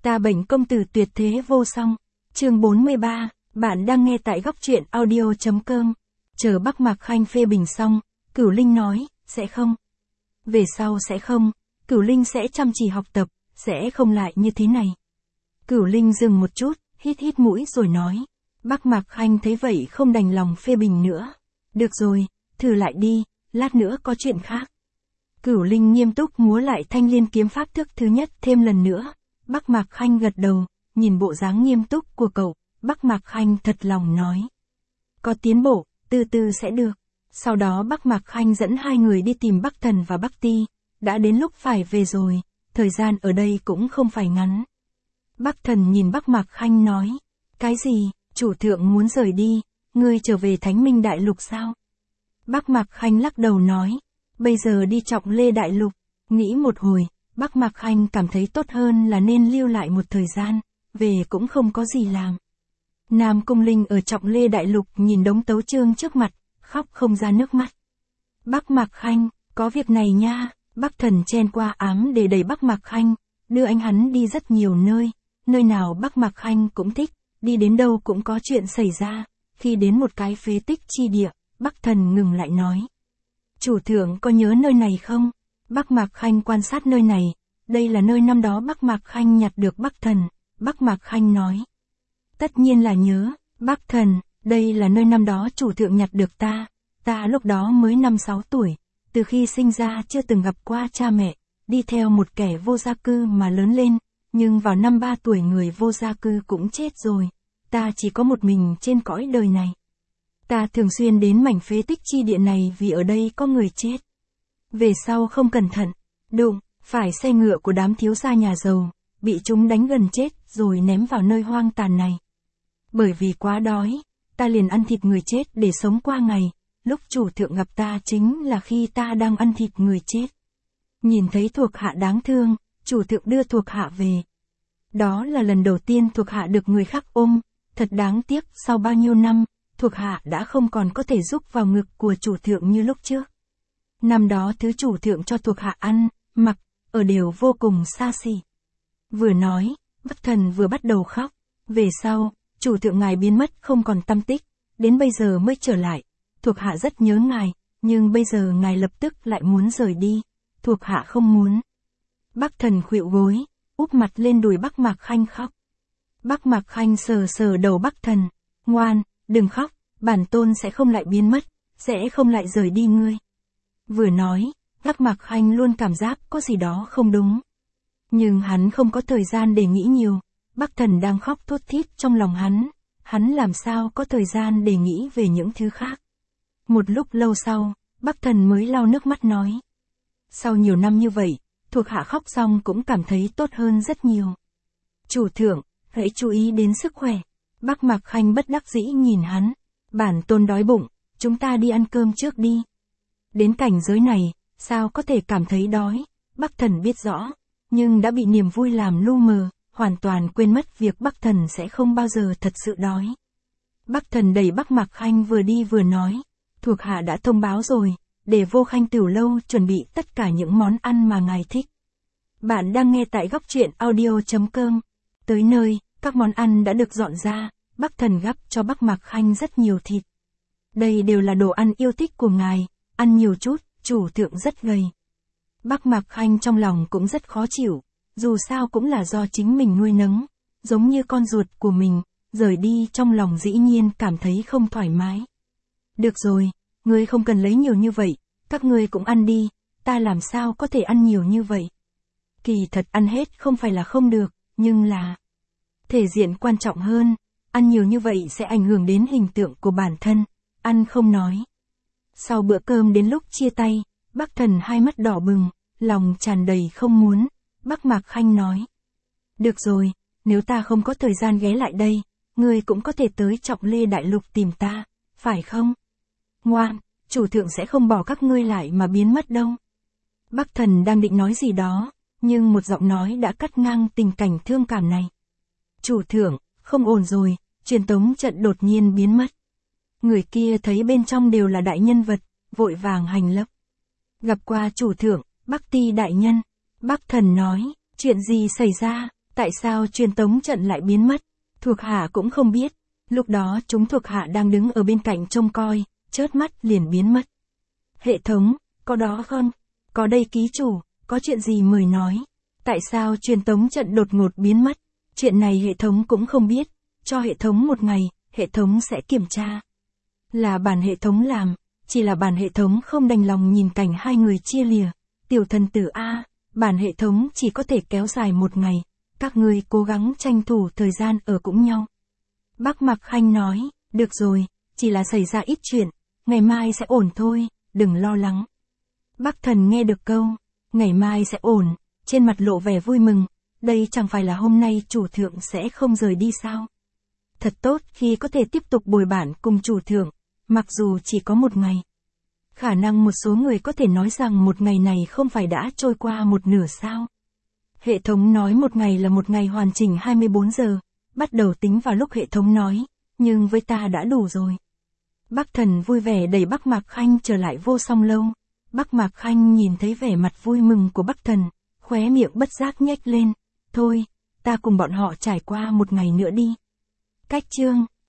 Ta bệnh công tử tuyệt thế vô song. Chương 43, bạn đang nghe tại góc truyện audio.com. Chờ Bắc Mạc Khanh phê bình xong, Cửu Linh nói, sẽ không. Về sau sẽ không, Cửu Linh sẽ chăm chỉ học tập, sẽ không lại như thế này. Cửu Linh dừng một chút, hít hít mũi rồi nói. Bắc Mạc Khanh thấy vậy không đành lòng phê bình nữa. Được rồi, thử lại đi, lát nữa có chuyện khác. Cửu Linh nghiêm túc múa lại thanh liên kiếm pháp thức thứ nhất thêm lần nữa. Bắc Mạc Khanh gật đầu, nhìn bộ dáng nghiêm túc của cậu, Bắc Mạc Khanh thật lòng nói. Có tiến bộ, từ từ sẽ được. Sau đó Bắc Mạc Khanh dẫn hai người đi tìm Bắc Thần và Bắc Ti, đã đến lúc phải về rồi, thời gian ở đây cũng không phải ngắn. Bắc Thần nhìn Bắc Mạc Khanh nói, cái gì, chủ thượng muốn rời đi, ngươi trở về Thánh Minh Đại Lục sao? Bắc Mạc Khanh lắc đầu nói, bây giờ đi Trọng Lê Đại Lục, nghĩ một hồi, Bắc Mạc Khanh cảm thấy tốt hơn là nên lưu lại một thời gian, về cũng không có gì làm. Nam Cung Linh ở Trọng Lê Đại Lục nhìn đống tấu chương trước mặt, khóc không ra nước mắt. Bắc Mạc Khanh, có việc này nha, Bắc Thần chen qua ám để đẩy Bắc Mạc Khanh, đưa anh hắn đi rất nhiều nơi nào Bắc Mạc Khanh cũng thích, đi đến đâu cũng có chuyện xảy ra, khi đến một cái phế tích chi địa, Bắc Thần ngừng lại nói. Chủ thượng có nhớ nơi này không? Bắc Mạc Khanh quan sát nơi này, đây là nơi năm đó Bắc Mạc Khanh nhặt được Bắc Thần, Bắc Mạc Khanh nói. Tất nhiên là nhớ, Bắc Thần, đây là nơi năm đó chủ thượng nhặt được ta lúc đó mới 5-6 tuổi, từ khi sinh ra chưa từng gặp qua cha mẹ, đi theo một kẻ vô gia cư mà lớn lên, nhưng vào năm 3 tuổi người vô gia cư cũng chết rồi, ta chỉ có một mình trên cõi đời này. Ta thường xuyên đến mảnh phế tích chi địa này vì ở đây có người chết. Về sau không cẩn thận, đụng, phải xe ngựa của đám thiếu gia nhà giàu, bị chúng đánh gần chết rồi ném vào nơi hoang tàn này. Bởi vì quá đói, ta liền ăn thịt người chết để sống qua ngày, lúc chủ thượng gặp ta chính là khi ta đang ăn thịt người chết. Nhìn thấy thuộc hạ đáng thương, chủ thượng đưa thuộc hạ về. Đó là lần đầu tiên thuộc hạ được người khác ôm, thật đáng tiếc sau bao nhiêu năm, thuộc hạ đã không còn có thể giúp vào ngực của chủ thượng như lúc trước. Năm đó thứ chủ thượng cho thuộc hạ ăn, mặc, ở đều vô cùng xa xỉ. Vừa nói, Bắc Thần vừa bắt đầu khóc, về sau, chủ thượng ngài biến mất không còn tăm tích, đến bây giờ mới trở lại, thuộc hạ rất nhớ ngài, nhưng bây giờ ngài lập tức lại muốn rời đi, thuộc hạ không muốn. Bắc Thần khuỵu gối, úp mặt lên đùi Bắc Mạc Khanh khóc. Bắc Mạc Khanh sờ sờ đầu Bắc Thần, ngoan, đừng khóc, bản tôn sẽ không lại biến mất, sẽ không lại rời đi ngươi. Vừa nói, Bắc Mạc Khanh luôn cảm giác có gì đó không đúng. Nhưng hắn không có thời gian để nghĩ nhiều, Bắc Thần đang khóc thút thít trong lòng hắn làm sao có thời gian để nghĩ về những thứ khác. Một lúc lâu sau, Bắc Thần mới lau nước mắt nói. Sau nhiều năm như vậy, thuộc hạ khóc xong cũng cảm thấy tốt hơn rất nhiều. Chủ thượng, hãy chú ý đến sức khỏe. Bắc Mạc Khanh bất đắc dĩ nhìn hắn. Bản tôn đói bụng, chúng ta đi ăn cơm trước đi. Đến cảnh giới này, sao có thể cảm thấy đói? Bắc Thần biết rõ, nhưng đã bị niềm vui làm lu mờ, hoàn toàn quên mất việc Bắc Thần sẽ không bao giờ thật sự đói. Bắc Thần đẩy Bắc Mạc Khanh vừa đi vừa nói, thuộc hạ đã thông báo rồi, để Vô Khanh Tửu Lâu chuẩn bị tất cả những món ăn mà ngài thích. Bạn đang nghe tại góc truyện audio.com. Tới nơi, các món ăn đã được dọn ra, Bắc Thần gắp cho Bắc Mạc Khanh rất nhiều thịt. Đây đều là đồ ăn yêu thích của ngài, ăn nhiều chút, chủ thượng rất gầy. Bắc Mạc Khanh trong lòng cũng rất khó chịu, dù sao cũng là do chính mình nuôi nấng, giống như con ruột của mình, rời đi trong lòng dĩ nhiên cảm thấy không thoải mái. Được rồi, ngươi không cần lấy nhiều như vậy, các ngươi cũng ăn đi, ta làm sao có thể ăn nhiều như vậy. Kỳ thật ăn hết không phải là không được, nhưng là thể diện quan trọng hơn, ăn nhiều như vậy sẽ ảnh hưởng đến hình tượng của bản thân, ăn không nói. Sau bữa cơm đến lúc chia tay, Bắc Thần hai mắt đỏ bừng, lòng tràn đầy không muốn, Bắc Mạc Khanh nói. Được rồi, nếu ta không có thời gian ghé lại đây, ngươi cũng có thể tới Trọng Lê Đại Lục tìm ta, phải không? Ngoan, chủ thượng sẽ không bỏ các ngươi lại mà biến mất đâu. Bắc Thần đang định nói gì đó, nhưng một giọng nói đã cắt ngang tình cảnh thương cảm này. Chủ thượng, không ổn rồi, truyền tống trận đột nhiên biến mất. Người kia thấy bên trong đều là đại nhân vật, vội vàng hành lễ. Gặp qua chủ thượng, Bắc Ti đại nhân. Bắc Thần nói, chuyện gì xảy ra? Tại sao truyền tống trận lại biến mất? Thuộc hạ cũng không biết. Lúc đó chúng thuộc hạ đang đứng ở bên cạnh trông coi, chớp mắt liền biến mất. Hệ thống, có đó không? Có đây ký chủ, có chuyện gì mời nói. Tại sao truyền tống trận đột ngột biến mất? Chuyện này hệ thống cũng không biết. Cho hệ thống một ngày, hệ thống sẽ kiểm tra. Là bản hệ thống làm, chỉ là bản hệ thống không đành lòng nhìn cảnh hai người chia lìa. Tiểu thần tử A, bản hệ thống chỉ có thể kéo dài một ngày. Các ngươi cố gắng tranh thủ thời gian ở cùng nhau. Bắc Mạc Khanh nói, được rồi, chỉ là xảy ra ít chuyện, ngày mai sẽ ổn thôi, đừng lo lắng. Bắc Thần nghe được câu, ngày mai sẽ ổn, trên mặt lộ vẻ vui mừng, đây chẳng phải là hôm nay chủ thượng sẽ không rời đi sao? Thật tốt khi có thể tiếp tục bồi bản cùng chủ thượng, mặc dù chỉ có một ngày. Khả năng một số người có thể nói rằng một ngày này không phải đã trôi qua một nửa sao? Hệ thống nói một ngày là một ngày hoàn chỉnh 24 giờ, bắt đầu tính vào lúc hệ thống nói, nhưng với ta đã đủ rồi. Bắc Thần vui vẻ đẩy Bắc Mạc Khanh trở lại Vô Song Lâu. Bắc Mạc Khanh nhìn thấy vẻ mặt vui mừng của Bắc Thần, khóe miệng bất giác nhếch lên, thôi, ta cùng bọn họ trải qua một ngày nữa đi. Cách chương